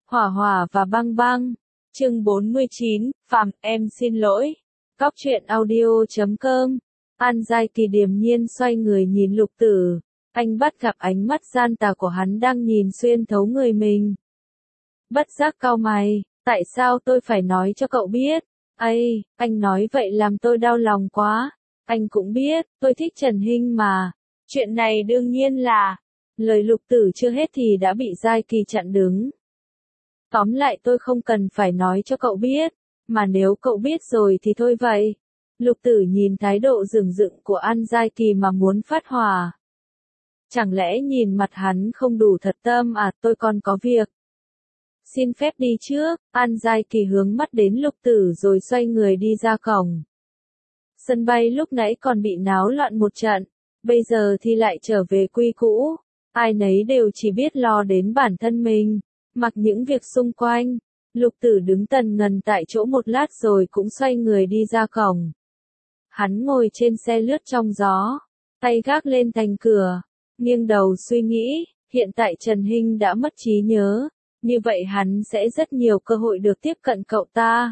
Hỏa Hỏa và Băng Băng. Chương 49, Phạm, em xin lỗi. Cóc truyện audio.com. An Giai Kỳ điềm nhiên xoay người nhìn Lục Tử. Anh bắt gặp ánh mắt gian tà của hắn đang nhìn xuyên thấu người mình. Bất giác cau mày, tại sao tôi phải nói cho cậu biết? Ây, anh nói vậy làm tôi đau lòng quá. Anh cũng biết, tôi thích Trần Hinh mà. Chuyện này đương nhiên là... Lời Lục Tử chưa hết thì đã bị Giai Kỳ chặn đứng. Tóm lại tôi không cần phải nói cho cậu biết, mà nếu cậu biết rồi thì thôi vậy. Lục Tử nhìn thái độ rừng rựng của An Giai Kỳ mà muốn phát hỏa. Chẳng lẽ nhìn mặt hắn không đủ thật tâm à, tôi còn có việc. Xin phép đi trước, An Giai Kỳ hướng mắt đến Lục Tử rồi xoay người đi ra cổng. Sân bay lúc nãy còn bị náo loạn một trận, bây giờ thì lại trở về quy cũ. Ai nấy đều chỉ biết lo đến bản thân mình, mặc những việc xung quanh. Lục Tử đứng tần ngần tại chỗ một lát rồi cũng xoay người đi ra cổng. Hắn ngồi trên xe lướt trong gió, tay gác lên thành cửa, nghiêng đầu suy nghĩ, hiện tại Trần Hinh đã mất trí nhớ, như vậy hắn sẽ rất nhiều cơ hội được tiếp cận cậu ta.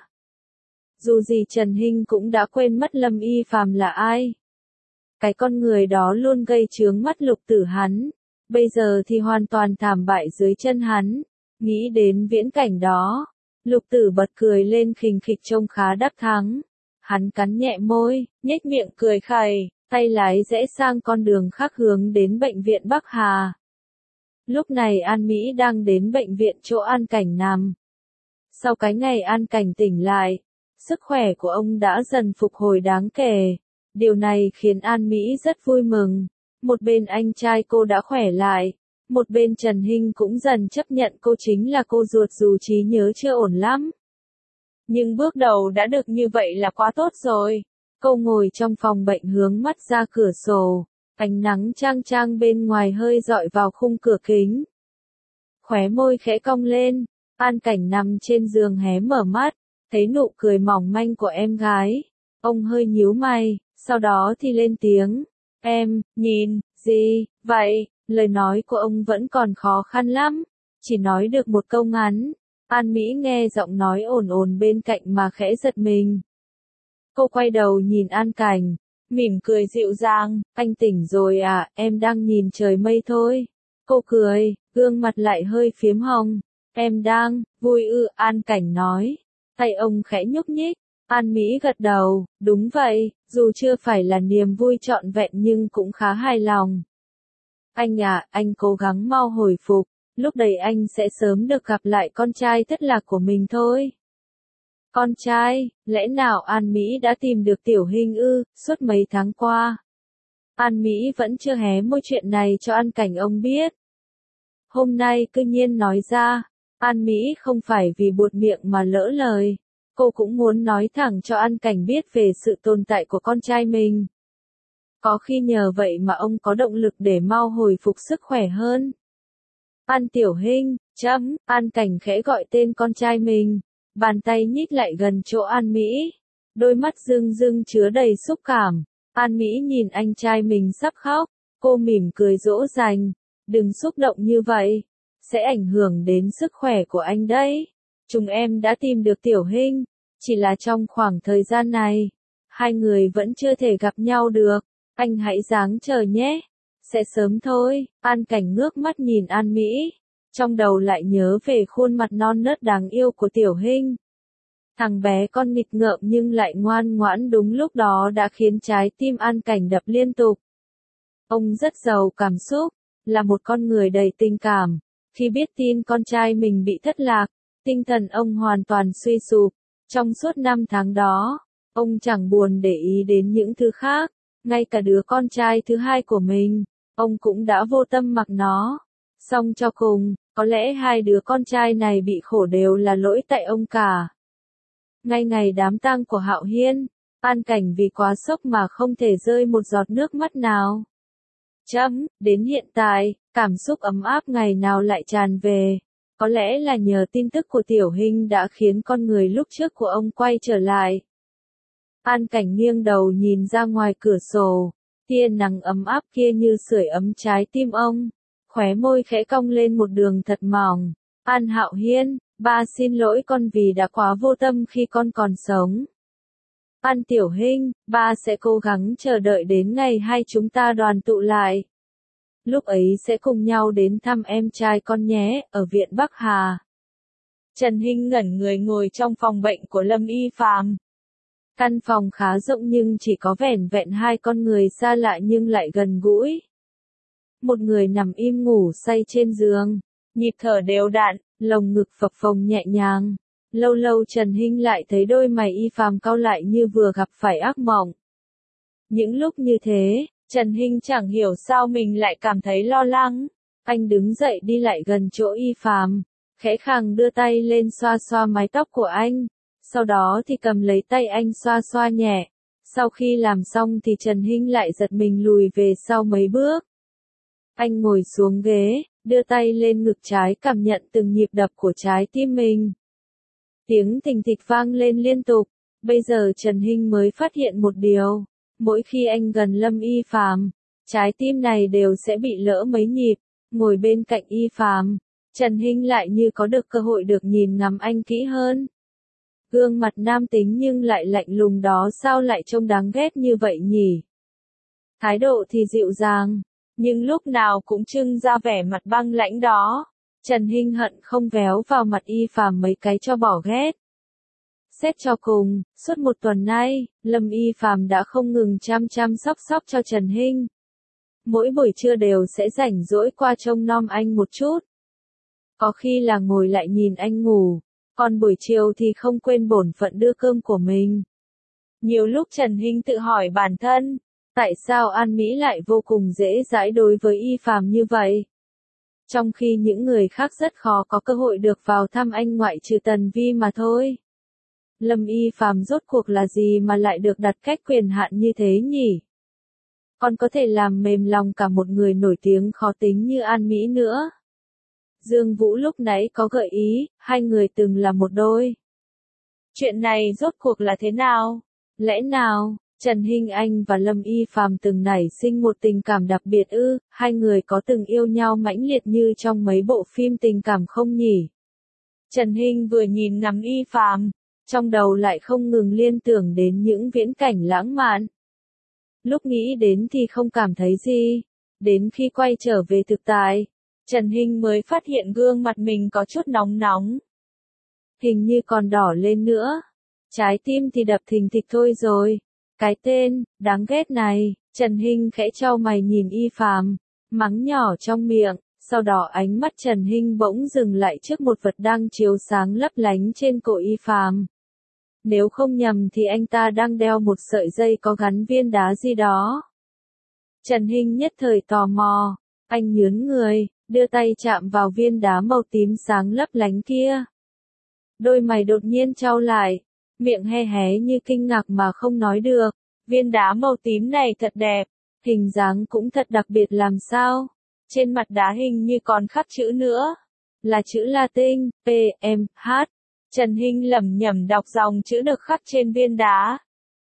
Dù gì Trần Hinh cũng đã quên mất Lâm Y Phàm là ai. Cái con người đó luôn gây chướng mắt Lục Tử hắn, bây giờ thì hoàn toàn thảm bại dưới chân hắn. Nghĩ đến viễn cảnh đó, Lục Tử bật cười lên khình khịch trông khá đắc thắng. Hắn cắn nhẹ môi, nhếch miệng cười khẩy, tay lái rẽ sang con đường khác hướng đến bệnh viện Bắc Hà. Lúc này An Mỹ đang đến bệnh viện chỗ An Cảnh nằm. Sau cái ngày An Cảnh tỉnh lại, sức khỏe của ông đã dần phục hồi đáng kể. Điều này khiến An Mỹ rất vui mừng. Một bên anh trai cô đã khỏe lại, một bên Trần Hinh cũng dần chấp nhận cô chính là cô ruột dù trí nhớ chưa ổn lắm. Nhưng bước đầu đã được như vậy là quá tốt rồi. Cô ngồi trong phòng bệnh hướng mắt ra cửa sổ, ánh nắng chang chang bên ngoài hơi dọi vào khung cửa kính. Khóe môi khẽ cong lên, An Cảnh nằm trên giường hé mở mắt, thấy nụ cười mỏng manh của em gái. Ông hơi nhíu mày, sau đó thì lên tiếng, em, nhìn, gì, vậy? Lời nói của ông vẫn còn khó khăn lắm, chỉ nói được một câu ngắn. An Mỹ nghe giọng nói ồn ồn bên cạnh mà khẽ giật mình. Cô quay đầu nhìn An Cảnh, mỉm cười dịu dàng, anh tỉnh rồi à, em đang nhìn trời mây thôi. Cô cười, gương mặt lại hơi phiếm hồng. Em đang, vui ư, An Cảnh nói. Tay ông khẽ nhúc nhích, An Mỹ gật đầu, đúng vậy, dù chưa phải là niềm vui trọn vẹn nhưng cũng khá hài lòng. Anh à, anh cố gắng mau hồi phục, lúc đấy anh sẽ sớm được gặp lại con trai thất lạc của mình thôi. Con trai, lẽ nào An Mỹ đã tìm được Tiểu Hinh ư, suốt mấy tháng qua? An Mỹ vẫn chưa hé môi chuyện này cho An Cảnh ông biết. Hôm nay cư nhiên nói ra, An Mỹ không phải vì buột miệng mà lỡ lời. Cô cũng muốn nói thẳng cho An Cảnh biết về sự tồn tại của con trai mình. Có khi nhờ vậy mà ông có động lực để mau hồi phục sức khỏe hơn. An Tiểu Hinh, An Cảnh khẽ gọi tên con trai mình, bàn tay nhích lại gần chỗ An Mỹ. Đôi mắt rưng rưng chứa đầy xúc cảm. An Mỹ nhìn anh trai mình sắp khóc, cô mỉm cười dỗ dành, đừng xúc động như vậy, sẽ ảnh hưởng đến sức khỏe của anh đấy. Chúng em đã tìm được Tiểu Hinh, chỉ là trong khoảng thời gian này, hai người vẫn chưa thể gặp nhau được. Anh hãy ráng chờ nhé, sẽ sớm thôi. An Cảnh ngước mắt nhìn An Mỹ, trong đầu lại nhớ về khuôn mặt non nớt đáng yêu của Tiểu Hinh. Thằng bé con nghịch ngợm nhưng lại ngoan ngoãn đúng lúc đó đã khiến trái tim An Cảnh đập liên tục. Ông rất giàu cảm xúc, là một con người đầy tình cảm. Khi biết tin con trai mình bị thất lạc, tinh thần ông hoàn toàn suy sụp. Trong suốt 5 tháng đó, ông chẳng buồn để ý đến những thứ khác. Ngay cả đứa con trai thứ hai của mình, ông cũng đã vô tâm mặc nó. Song cho cùng, có lẽ hai đứa con trai này bị khổ đều là lỗi tại ông cả. Ngay ngày đám tang của Hạo Hiên, An Cảnh vì quá sốc mà không thể rơi một giọt nước mắt nào. Đến hiện tại, cảm xúc ấm áp ngày nào lại tràn về. Có lẽ là nhờ tin tức của Tiểu Hinh đã khiến con người lúc trước của ông quay trở lại. An Cảnh nghiêng đầu nhìn ra ngoài cửa sổ, tia nắng ấm áp kia như sưởi ấm trái tim ông. Khóe môi khẽ cong lên một đường thật mỏng. An Hạo Hiên, Ba xin lỗi con vì đã quá vô tâm khi con còn sống. An Tiểu Hinh, ba sẽ cố gắng chờ đợi đến ngày hai chúng ta đoàn tụ lại. Lúc ấy sẽ cùng nhau đến thăm em trai con nhé, ở viện Bắc Hà. Trần Hinh ngẩn người ngồi trong phòng bệnh của Lâm Y Phàm. Căn phòng khá rộng nhưng chỉ có vẻn vẹn hai con người xa lạ nhưng lại gần gũi. Một người nằm im ngủ say trên giường, nhịp thở đều đặn, lồng ngực phập phồng nhẹ nhàng. Lâu lâu Trần Hinh lại thấy đôi mày Y Phàm cau lại như vừa gặp phải ác mộng. Những lúc như thế, Trần Hinh chẳng hiểu sao mình lại cảm thấy lo lắng. Anh đứng dậy đi lại gần chỗ Y Phàm, khẽ khàng đưa tay lên xoa xoa mái tóc của anh, sau đó thì cầm lấy tay anh xoa xoa nhẹ. Sau khi làm xong thì Trần Hinh lại giật mình lùi về sau mấy bước. Anh ngồi xuống ghế, đưa tay lên ngực trái cảm nhận từng nhịp đập của trái tim mình. Tiếng thình thịch vang lên liên tục. Bây giờ Trần Hinh mới phát hiện một điều. Mỗi khi anh gần Lâm Y Phàm, trái tim này đều sẽ bị lỡ mấy nhịp. Ngồi bên cạnh Y Phàm, Trần Hinh lại như có được cơ hội được nhìn ngắm anh kỹ hơn. Gương mặt nam tính nhưng lại lạnh lùng đó sao lại trông đáng ghét như vậy nhỉ? Thái độ thì dịu dàng, nhưng lúc nào cũng trưng ra vẻ mặt băng lãnh đó. Trần Hinh hận không véo vào mặt Y Phàm mấy cái cho bỏ ghét. Xét cho cùng, suốt một tuần nay, Lâm Y Phàm đã không ngừng chăm sóc cho Trần Hinh. Mỗi buổi trưa đều sẽ rảnh rỗi qua trông nom anh một chút. Có khi là ngồi lại nhìn anh ngủ, còn buổi chiều thì không quên bổn phận đưa cơm của mình. Nhiều lúc Trần Hinh tự hỏi bản thân, tại sao An Mỹ lại vô cùng dễ dãi đối với Y Phàm như vậy? Trong khi những người khác rất khó có cơ hội được vào thăm anh ngoại trừ Tần Vi mà thôi. Lâm Y Phàm rốt cuộc là gì mà lại được đặt cách quyền hạn như thế nhỉ? Còn có thể làm mềm lòng cả một người nổi tiếng khó tính như An Mỹ nữa. Dương Vũ lúc nãy có gợi ý, hai người từng là một đôi. Chuyện này rốt cuộc là thế nào? Lẽ nào, Trần Hinh Anh và Lâm Y Phàm từng nảy sinh một tình cảm đặc biệt ư? Hai người có từng yêu nhau mãnh liệt như trong mấy bộ phim tình cảm không nhỉ? Trần Hinh vừa nhìn ngắm Y Phàm, trong đầu lại không ngừng liên tưởng đến những viễn cảnh lãng mạn. Lúc nghĩ đến thì không cảm thấy gì, đến khi quay trở về thực tại, Trần Hinh mới phát hiện gương mặt mình có chút nóng nóng. Hình như còn đỏ lên nữa. Trái tim thì đập thình thịch thôi rồi. Cái tên, đáng ghét này, Trần Hinh khẽ chau mày nhìn Y Phàm, mắng nhỏ trong miệng, sau đó ánh mắt Trần Hinh bỗng dừng lại trước một vật đang chiếu sáng lấp lánh trên cổ Y Phàm. Nếu không nhầm thì anh ta đang đeo một sợi dây có gắn viên đá gì đó. Trần Hinh nhất thời tò mò, anh nhướng người, đưa tay chạm vào viên đá màu tím sáng lấp lánh kia. Đôi mày đột nhiên chau lại, miệng hé hé như kinh ngạc mà không nói được. Viên đá màu tím này thật đẹp, hình dáng cũng thật đặc biệt làm sao. Trên mặt đá hình như còn khắc chữ nữa. Là chữ Latin, P, M, H. Trần Hinh lẩm nhẩm đọc dòng chữ được khắc trên viên đá.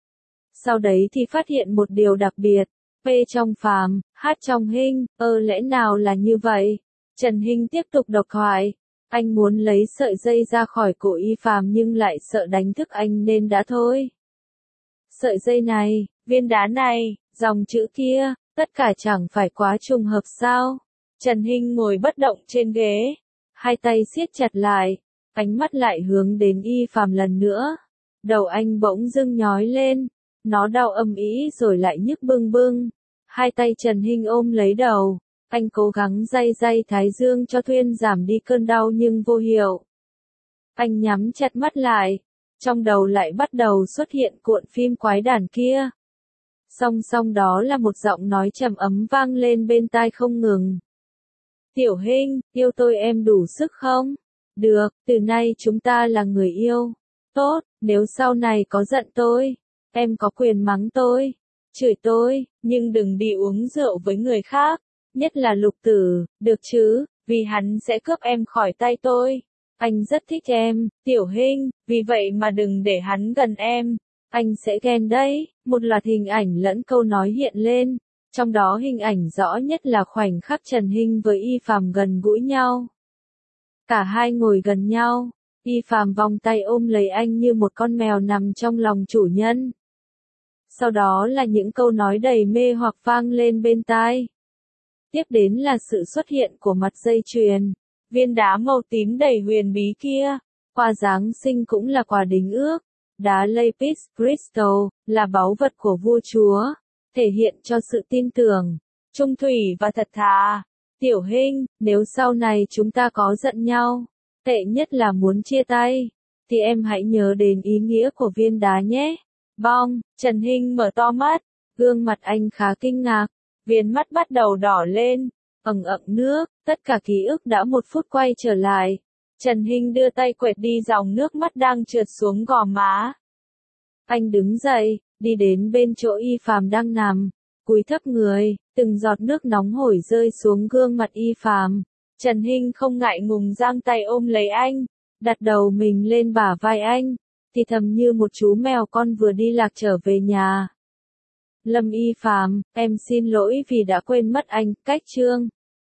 Sau đấy thì phát hiện một điều đặc biệt. P trong Phàm, H trong Hinh, lẽ nào là như vậy? Trần Hinh tiếp tục đọc thoại. Anh muốn lấy sợi dây ra khỏi cổ Y Phàm nhưng lại sợ đánh thức anh nên đã thôi. Sợi dây này, viên đá này, dòng chữ kia, tất cả chẳng phải quá trùng hợp sao? Trần Hinh ngồi bất động trên ghế, hai tay siết chặt lại, ánh mắt lại hướng đến Y Phàm lần nữa. Đầu anh bỗng dưng nhói lên, nó đau âm ỉ rồi lại nhức bưng bưng. Hai tay Trần Hinh ôm lấy đầu, anh cố gắng day thái dương cho thuyên giảm đi cơn đau nhưng vô hiệu. Anh nhắm chặt mắt lại, trong đầu lại bắt đầu xuất hiện cuộn phim quái đản kia. Song song đó là một giọng nói trầm ấm vang lên bên tai không ngừng. Tiểu Hinh, yêu tôi em đủ sức không? Được, từ nay chúng ta là người yêu. Tốt, nếu sau này có giận tôi, em có quyền mắng tôi, chửi tôi, nhưng đừng đi uống rượu với người khác, nhất là Lục Tử, được chứ, vì hắn sẽ cướp em khỏi tay tôi. Anh rất thích em, Tiểu Hinh, vì vậy mà đừng để hắn gần em, anh sẽ ghen đấy. Một loạt hình ảnh lẫn câu nói hiện lên, trong đó hình ảnh rõ nhất là khoảnh khắc Trần Hinh với Y Phàm gần gũi nhau. Cả hai ngồi gần nhau, Y Phàm vòng tay ôm lấy anh như một con mèo nằm trong lòng chủ nhân. Sau đó là những câu nói đầy mê hoặc vang lên bên tai. Tiếp đến là sự xuất hiện của mặt dây chuyền, viên đá màu tím đầy huyền bí kia. Quà Giáng sinh cũng là quà đính ước. Đá Lapis Crystal là báu vật của vua chúa, thể hiện cho sự tin tưởng, trung thủy và thật thà. Tiểu Hinh, nếu sau này chúng ta có giận nhau, tệ nhất là muốn chia tay, thì em hãy nhớ đến ý nghĩa của viên đá nhé. Bong, Trần Hinh mở to mắt, gương mặt anh khá kinh ngạc, viền mắt bắt đầu đỏ lên, ẩn ẩn nước, tất cả ký ức đã một phút quay trở lại. Trần Hinh đưa tay quệt đi dòng nước mắt đang trượt xuống gò má. Anh đứng dậy, đi đến bên chỗ Y Phàm đang nằm, cúi thấp người, từng giọt nước nóng hổi rơi xuống gương mặt Y Phàm. Trần Hinh không ngại ngùng giang tay ôm lấy anh, đặt đầu mình lên bả vai anh, thì thầm như một chú mèo con vừa đi lạc trở về nhà. Lâm Y Phàm, em xin lỗi vì đã quên mất anh, cách chương.